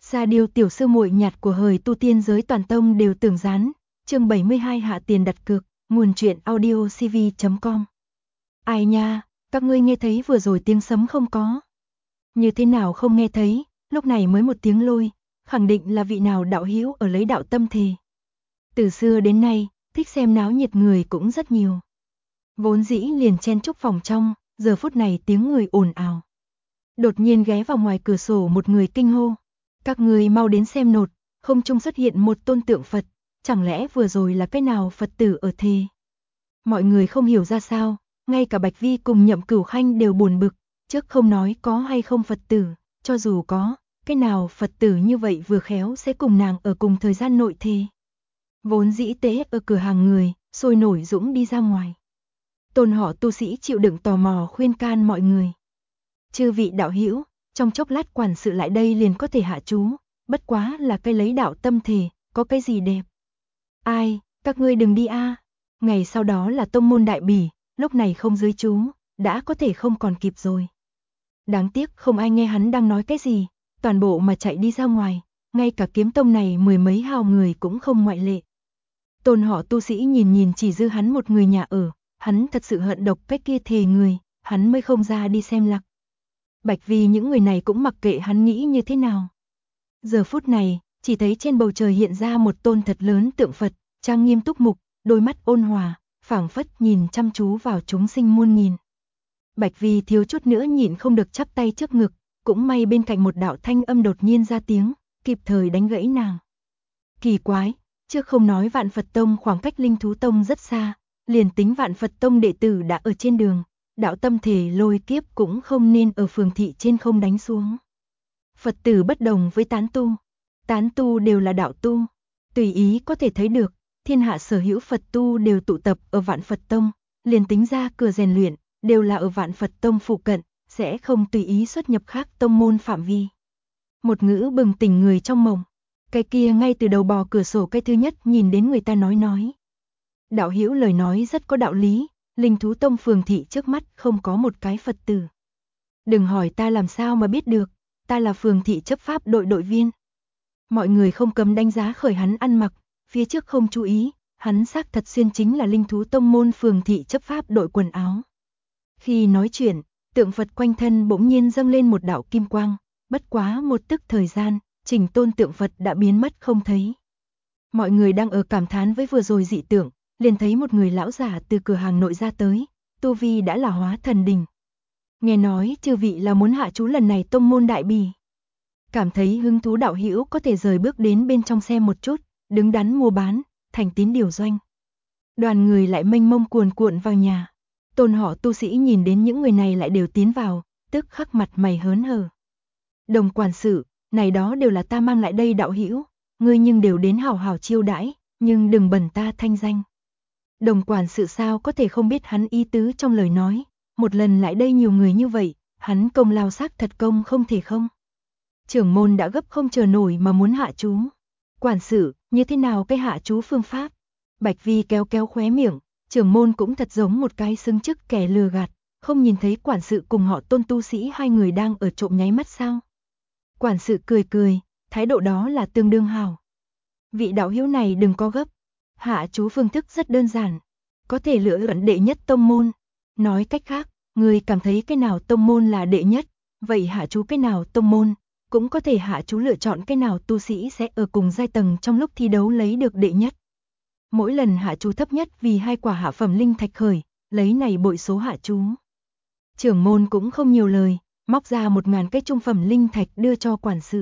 Ra điều tiểu sư muội nhạt của hời tu tiên giới toàn tông đều tưởng rán. Chương 72 hạ tiền đặt cược, nguồn truyện audio cv.com. Ai nha, các ngươi nghe thấy vừa rồi tiếng sấm không có? Như thế nào không nghe thấy, lúc này mới một tiếng lôi, khẳng định là vị nào đạo hữu ở lấy đạo tâm thề. Từ xưa đến nay, thích xem náo nhiệt người cũng rất nhiều. Vốn dĩ liền chen chúc phòng trong, giờ phút này tiếng người ồn ào. Đột nhiên ghé vào ngoài cửa sổ một người kinh hô. Các người mau đến xem nột, không trung xuất hiện một tôn tượng Phật, chẳng lẽ vừa rồi là cái nào Phật tử ở thề? Mọi người không hiểu ra sao, ngay cả Bạch Vi cùng Nhậm Cửu Khanh đều buồn bực, trước không nói có hay không Phật tử, cho dù có, cái nào Phật tử như vậy vừa khéo sẽ cùng nàng ở cùng thời gian nội thề. Vốn dĩ tế ở cửa hàng người, sôi nổi dũng đi ra ngoài. Tôn họ tu sĩ chịu đựng tò mò khuyên can mọi người. Chư vị đạo hữu, trong chốc lát quản sự lại đây liền có thể hạ chú, bất quá là cái lấy đạo tâm thề, có cái gì đẹp. Ai, các ngươi đừng đi a. Ngày sau đó là tông môn đại bỉ, lúc này không dưới chú, đã có thể không còn kịp rồi. Đáng tiếc không ai nghe hắn đang nói cái gì, toàn bộ mà chạy đi ra ngoài, ngay cả kiếm tông này mười mấy hào người cũng không ngoại lệ. Tôn họ tu sĩ nhìn chỉ dư hắn một người nhà ở, hắn thật sự hận độc cái kia thề người, hắn mới không ra đi xem lặc. Bạch Vi những người này cũng mặc kệ hắn nghĩ như thế nào. Giờ phút này, chỉ thấy trên bầu trời hiện ra một tôn thật lớn tượng Phật, trang nghiêm túc mục, đôi mắt ôn hòa, phảng phất nhìn chăm chú vào chúng sinh muôn nghìn. Bạch Vi thiếu chút nữa nhịn không được chắp tay trước ngực, cũng may bên cạnh một đạo thanh âm đột nhiên ra tiếng, kịp thời đánh gãy nàng. Kỳ quái, trước không nói Vạn Phật Tông khoảng cách Linh Thú Tông rất xa, liền tính Vạn Phật Tông đệ tử đã ở trên đường, đạo tâm thể lôi kiếp cũng không nên ở phường thị trên không đánh xuống. Phật tử bất đồng với tán tu đều là đạo tu, tùy ý có thể thấy được, thiên hạ sở hữu Phật tu đều tụ tập ở Vạn Phật Tông, liền tính ra cửa rèn luyện, đều là ở Vạn Phật Tông phụ cận, sẽ không tùy ý xuất nhập khác tông môn phạm vi. Một ngữ bừng tỉnh người trong mộng, cái kia ngay từ đầu bò cửa sổ cái thứ nhất nhìn đến người ta nói. Đạo hữu lời nói rất có đạo lý, Linh Thú Tông phường thị trước mắt không có một cái Phật tử. Đừng hỏi ta làm sao mà biết được, ta là phường thị chấp pháp đội đội viên. Mọi người không cấm đánh giá khởi hắn ăn mặc, phía trước không chú ý, hắn xác thật xuyên chính là Linh Thú Tông môn phường thị chấp pháp đội quần áo. Khi nói chuyện, tượng Phật quanh thân bỗng nhiên dâng lên một đạo kim quang, bất quá một tức thời gian, chỉnh tôn tượng Phật đã biến mất không thấy. Mọi người đang ở cảm thán với vừa rồi dị tượng, liền thấy một người lão giả từ cửa hàng nội ra tới, tu vi đã là hóa thần đỉnh. Nghe nói chư vị là muốn hạ chú lần này tông môn đại bỉ. Cảm thấy hứng thú đạo hữu có thể rời bước đến bên trong xem một chút, đứng đắn mua bán, thành tín điều doanh. Đoàn người lại mênh mông cuồn cuộn vào nhà. Tôn họ tu sĩ nhìn đến những người này lại đều tiến vào, tức khắc mặt mày hớn hở. Đồng quản sự, này đó đều là ta mang lại đây đạo hữu, ngươi nhưng đều đến hảo hảo chiêu đãi, nhưng đừng bẩn ta thanh danh. Đồng quản sự sao có thể không biết hắn ý tứ trong lời nói, một lần lại đây nhiều người như vậy, hắn công lao xác thật công không thể không. Trưởng môn đã gấp không chờ nổi mà muốn hạ chú. Quản sự, như thế nào cái hạ chú phương pháp? Bạch Vi kéo khóe miệng, trưởng môn cũng thật giống một cái xứng chức kẻ lừa gạt, không nhìn thấy quản sự cùng họ Tôn tu sĩ hai người đang ở trộm nháy mắt sao? Quản sự cười, thái độ đó là tương đương hảo. Vị đạo hữu này đừng có gấp, hạ chú phương thức rất đơn giản, có thể lựa chọn đệ nhất tông môn. Nói cách khác, người cảm thấy cái nào tông môn là đệ nhất, vậy hạ chú cái nào tông môn, cũng có thể hạ chú lựa chọn cái nào tu sĩ sẽ ở cùng giai tầng trong lúc thi đấu lấy được đệ nhất. Mỗi lần hạ chú thấp nhất vì 2 quả hạ phẩm linh thạch khởi, lấy này bội số hạ chú. Trưởng môn cũng không nhiều lời, móc ra 1000 cái trung phẩm linh thạch đưa cho quản sự.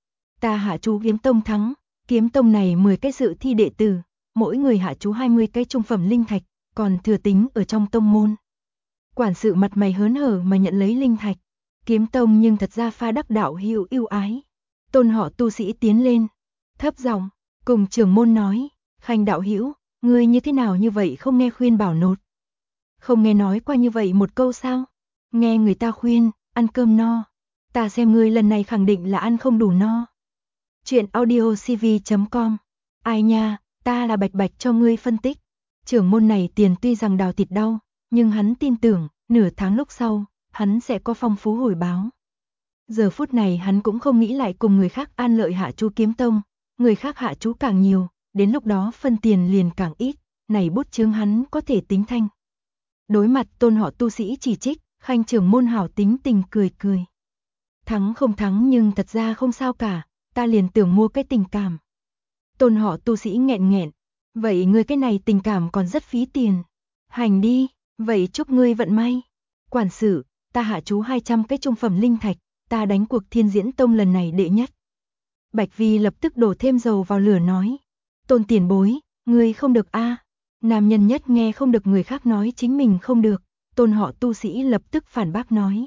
Ta hạ chú kiếm tông thắng, kiếm tông này 10 cái dự thi đệ tử, mỗi người hạ chú 20 cái trung phẩm linh thạch, còn thừa tính ở trong tông môn. Quản sự mặt mày hớn hở mà nhận lấy linh thạch, kiếm tông nhưng thật ra pha đắc đạo hữu ưu ái. Tôn họ tu sĩ tiến lên, thấp giọng cùng trưởng môn nói, Khanh đạo hữu, ngươi như thế nào như vậy không nghe khuyên bảo nột. Không nghe nói qua như vậy một câu sao? Nghe người ta khuyên, ăn cơm no. Ta xem ngươi lần này khẳng định là ăn không đủ no. Chuyện audio cv.com. Ai nha, ta là bạch cho ngươi phân tích. Trưởng môn này tiền tuy rằng đào thịt đau, nhưng hắn tin tưởng, nửa tháng lúc sau, hắn sẽ có phong phú hồi báo. Giờ phút này hắn cũng không nghĩ lại cùng người khác an lợi Hạ Chú kiếm tông, người khác hạ chú càng nhiều, đến lúc đó phân tiền liền càng ít, này bút chướng hắn có thể tính thanh. Đối mặt tôn họ tu sĩ chỉ trích, Khanh trưởng môn hảo tính tình cười cười. Thắng không thắng nhưng thật ra không sao cả, ta liền tưởng mua cái tình cảm. Tôn họ tu sĩ nghẹn nghẹn, vậy ngươi cái này tình cảm còn rất phí tiền. Hành đi, vậy chúc ngươi vận may. Quản sự, ta hạ chú 200 cái trung phẩm linh thạch, ta đánh cuộc Thiên Diễn Tông lần này đệ nhất. Bạch Vi lập tức đổ thêm dầu vào lửa nói. Tôn tiền bối, ngươi không được a. Nam nhân nhất nghe không được người khác nói chính mình không được, tôn họ tu sĩ lập tức phản bác nói.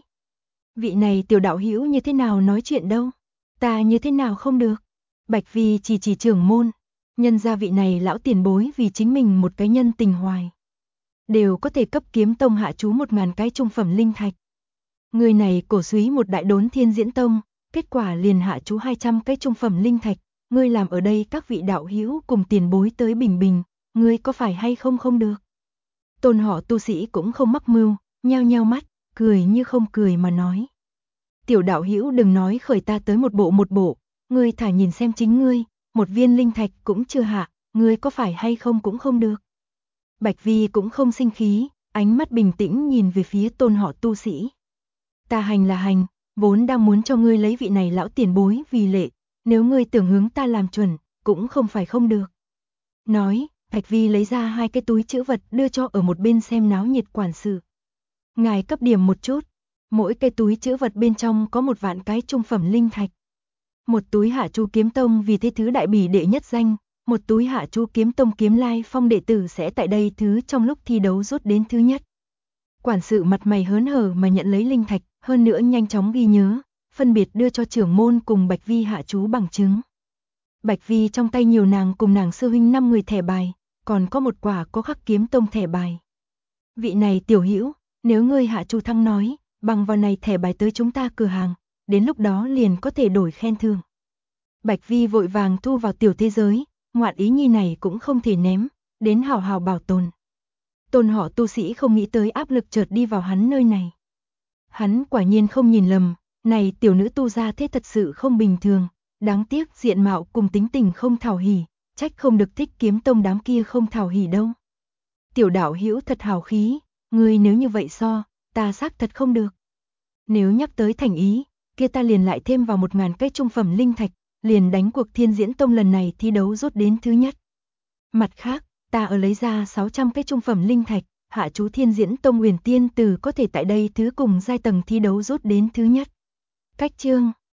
Vị này tiểu đạo hữu như thế nào nói chuyện đâu, ta như thế nào không được. Bạch Vi chỉ trưởng môn, nhân gia vị này lão tiền bối vì chính mình một cái nhân tình hoài. Đều có thể cấp kiếm tông hạ chú 1000 cái trung phẩm linh thạch. Người này cổ súy một đại đốn Thiên Diễn Tông, kết quả liền hạ chú 200 cái trung phẩm linh thạch, ngươi làm ở đây các vị đạo hữu cùng tiền bối tới bình bình, ngươi có phải hay không không được. Tôn họ tu sĩ cũng không mắc mưu, nheo nheo mắt, cười như không cười mà nói. Tiểu đạo hữu đừng nói khởi ta tới một bộ, ngươi thả nhìn xem chính ngươi, một viên linh thạch cũng chưa hạ, ngươi có phải hay không cũng không được. Bạch Vi cũng không sinh khí, ánh mắt bình tĩnh nhìn về phía tôn họ tu sĩ. Ta hành là hành, vốn đang muốn cho ngươi lấy vị này lão tiền bối vì lệ, nếu ngươi tưởng hướng ta làm chuẩn, cũng không phải không được. Nói, Bạch Vi lấy ra 2 cái túi trữ vật đưa cho ở một bên xem náo nhiệt quản sự. Ngài cấp điểm một chút, mỗi cái túi trữ vật bên trong có 1 vạn cái trung phẩm linh thạch. Một túi Hạ Chú kiếm tông vì thế thứ đại bỉ đệ nhất danh, một túi Hạ Chú kiếm tông kiếm lai phong đệ tử sẽ tại đây thứ trong lúc thi đấu rút đến thứ nhất. Quản sự mặt mày hớn hở mà nhận lấy linh thạch, hơn nữa nhanh chóng ghi nhớ, phân biệt đưa cho trưởng môn cùng Bạch Vi hạ chú bằng chứng. Bạch Vi trong tay nhiều nàng cùng nàng sư huynh 5 người thẻ bài, còn có một quả có khắc kiếm tông thẻ bài. Vị này tiểu hữu, nếu ngươi hạ chú thăng nói, bằng vào này thẻ bài tới chúng ta cửa hàng, đến lúc đó liền có thể đổi khen thưởng. Bạch Vi vội vàng thu vào tiểu thế giới, ngoạn ý nhi này cũng không thể ném, đến hào hào bảo tồn. Tôn họ tu sĩ không nghĩ tới áp lực chợt đi vào hắn nơi này. Hắn quả nhiên không nhìn lầm, này tiểu nữ tu gia thế thật sự không bình thường, đáng tiếc diện mạo cùng tính tình không thảo hỉ, trách không được thích kiếm tông đám kia không thảo hỉ đâu. Tiểu đạo hữu thật hào khí, ngươi nếu như vậy so, ta xác thật không được. Nếu nhắc tới thành ý, kia ta liền lại thêm vào 1000 cái trung phẩm linh thạch, liền đánh cuộc Thiên Diễn Tông lần này thi đấu rút đến thứ nhất. Mặt khác, ta ở lấy ra 600 cái trung phẩm linh thạch, hạ chú Thiên Diễn Tông Huyền Tiên Tử có thể tại đây thứ cùng giai tầng thi đấu rút đến thứ nhất. Cách chương